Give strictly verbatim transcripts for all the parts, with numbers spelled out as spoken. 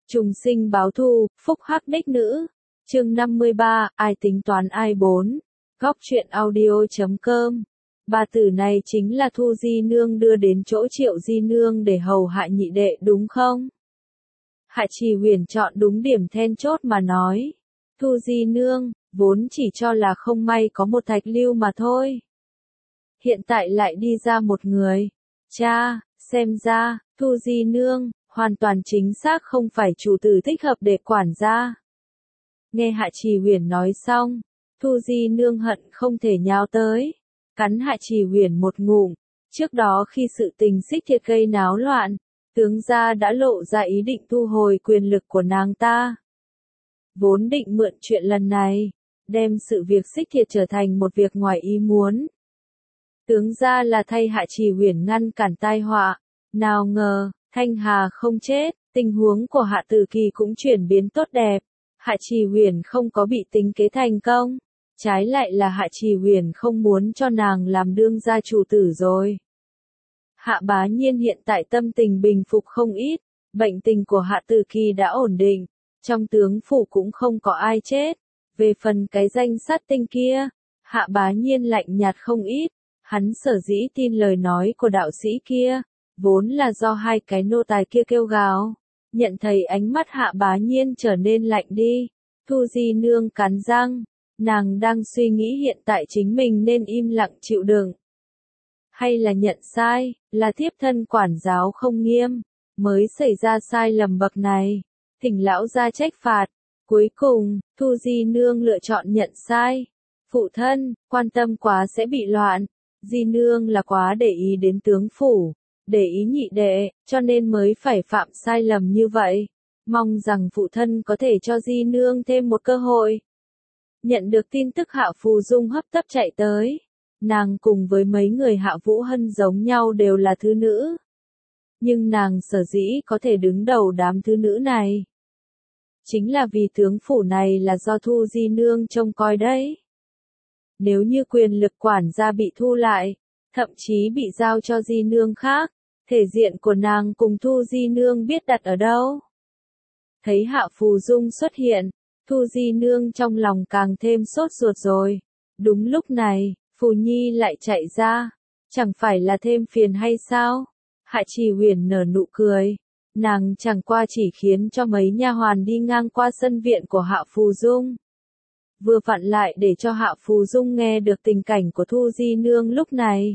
Trùng sinh báo thù, phúc hắc đích nữ. Chương năm mươi ba, ai tính toán ai bốn. Góc truyện audio chấm com. Bà tử này chính là Thu Di Nương đưa đến chỗ Triệu Di Nương để hầu hạ nhị đệ đúng không? Hạ Trì Huyền chọn đúng điểm then chốt mà nói. Thu Di Nương, vốn chỉ cho là không may có một thạch lưu mà thôi. Hiện tại lại đi ra một người. Cha, xem ra, Thu Di Nương, hoàn toàn chính xác không phải chủ tử thích hợp để quản gia. Nghe Hạ Trì Huyền nói xong, Thu Di Nương hận không thể nhào tới, cắn Hạ Trì Huyền một ngụm. Trước đó khi sự tình xích thiệt gây náo loạn, tướng gia đã lộ ra ý định thu hồi quyền lực của nàng ta. Vốn định mượn chuyện lần này, đem sự việc xích thiệt trở thành một việc ngoài ý muốn. Tướng gia là thay Hạ Trì Huyền ngăn cản tai họa, nào ngờ, Thanh Hà không chết, tình huống của Hạ Tử Kỳ cũng chuyển biến tốt đẹp. Hạ Trì Huyền không có bị tính kế thành công, trái lại là Hạ Trì Huyền không muốn cho nàng làm đương gia chủ tử rồi. Hạ Bá Nhiên hiện tại tâm tình bình phục không ít, bệnh tình của Hạ Tử Kỳ đã ổn định, trong tướng phủ cũng không có ai chết. Về phần cái danh sát tinh kia, Hạ Bá Nhiên lạnh nhạt không ít, hắn sở dĩ tin lời nói của đạo sĩ kia, vốn là do hai cái nô tài kia kêu gào. Nhận thấy ánh mắt Hạ Bá Nhiên trở nên lạnh đi, Thu Di Nương cắn răng, nàng đang suy nghĩ hiện tại chính mình nên im lặng chịu đựng. Hay là nhận sai, là thiếp thân quản giáo không nghiêm, mới xảy ra sai lầm bậc này, thỉnh lão ra trách phạt. Cuối cùng, Thu Di Nương lựa chọn nhận sai. Phụ thân, quan tâm quá sẽ bị loạn, Di Nương là quá để ý đến tướng phủ, để ý nhị đệ, cho nên mới phải phạm sai lầm như vậy. Mong rằng phụ thân có thể cho Di Nương thêm một cơ hội. Nhận được tin tức Hạ Phù Dung hấp tấp chạy tới. Nàng cùng với mấy người Hạ Vũ Hân giống nhau đều là thứ nữ. Nhưng nàng sở dĩ có thể đứng đầu đám thứ nữ này, chính là vì tướng phủ này là do Thu Di Nương trông coi đấy. Nếu như quyền lực quản gia bị thu lại, thậm chí bị giao cho Di Nương khác, thể diện của nàng cùng Thu Di Nương biết đặt ở đâu. Thấy Hạ Phù Dung xuất hiện, Thu Di Nương trong lòng càng thêm sốt ruột rồi. Đúng lúc này, Phù Nhi lại chạy ra, chẳng phải là thêm phiền hay sao? Hạ Trì Huyền nở nụ cười, nàng chẳng qua chỉ khiến cho mấy nha hoàn đi ngang qua sân viện của Hạ Phù Dung. Vừa vặn lại để cho Hạ Phù Dung nghe được tình cảnh của Thu Di Nương lúc này.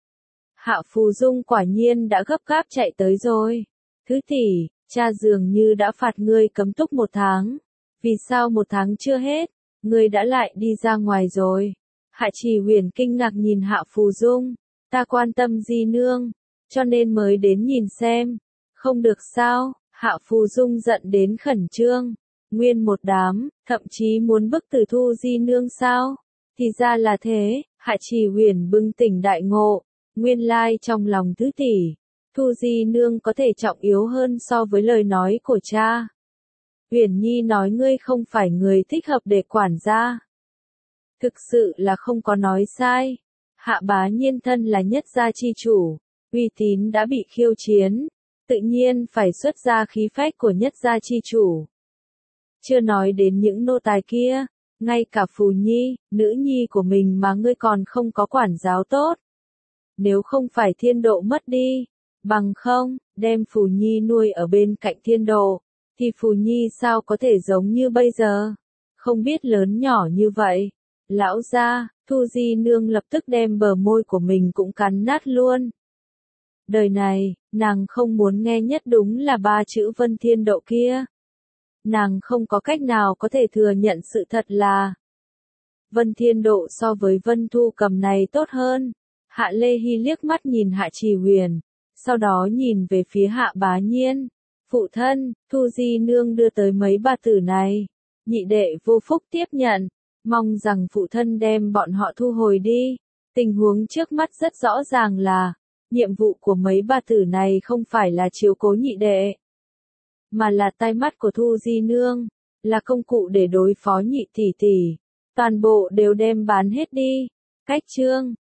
Hạ Phù Dung quả nhiên đã gấp gáp chạy tới rồi. Thứ tỷ, cha dường như đã phạt ngươi cấm túc một tháng. Vì sao một tháng chưa hết, ngươi đã lại đi ra ngoài rồi? Hạ Trì Huyền kinh ngạc nhìn Hạ Phù Dung. Ta quan tâm Di Nương, cho nên mới đến nhìn xem. Không được sao? Hạ Phù Dung giận đến khẩn trương. Nguyên một đám, thậm chí muốn bức tử Thu Di Nương sao? Thì ra là thế. Hạ Trì Huyền bừng tỉnh đại ngộ. Nguyên lai trong lòng tứ tỷ, Thu Di Nương có thể trọng yếu hơn so với lời nói của cha. Huyền Nhi nói ngươi không phải người thích hợp để quản gia. Thực sự là không có nói sai. Hạ Bá Nhiên thân là nhất gia chi chủ, uy tín đã bị khiêu chiến, tự nhiên phải xuất ra khí phách của nhất gia chi chủ. Chưa nói đến những nô tài kia, ngay cả Phù Nhi, nữ nhi của mình mà ngươi còn không có quản giáo tốt. Nếu không phải Thiên Độ mất đi, bằng không, đem Phù Nhi nuôi ở bên cạnh Thiên Độ, thì Phù Nhi sao có thể giống như bây giờ, không biết lớn nhỏ như vậy. Lão gia, Thu Di Nương lập tức đem bờ môi của mình cũng cắn nát luôn. Đời này, nàng không muốn nghe nhất đúng là ba chữ Vân Thiên Độ kia. Nàng không có cách nào có thể thừa nhận sự thật là Vân Thiên Độ so với Vân Thu Cầm này tốt hơn. Hạ Lê Hy liếc mắt nhìn Hạ Trì Huyền, sau đó nhìn về phía Hạ Bá Nhiên. Phụ thân, Thu Di Nương đưa tới mấy bà tử này, nhị đệ vô phúc tiếp nhận, mong rằng phụ thân đem bọn họ thu hồi đi. Tình huống trước mắt rất rõ ràng là, nhiệm vụ của mấy bà tử này không phải là chiếu cố nhị đệ, mà là tai mắt của Thu Di Nương, là công cụ để đối phó nhị tỷ tỷ. Toàn bộ đều đem bán hết đi. Cách chương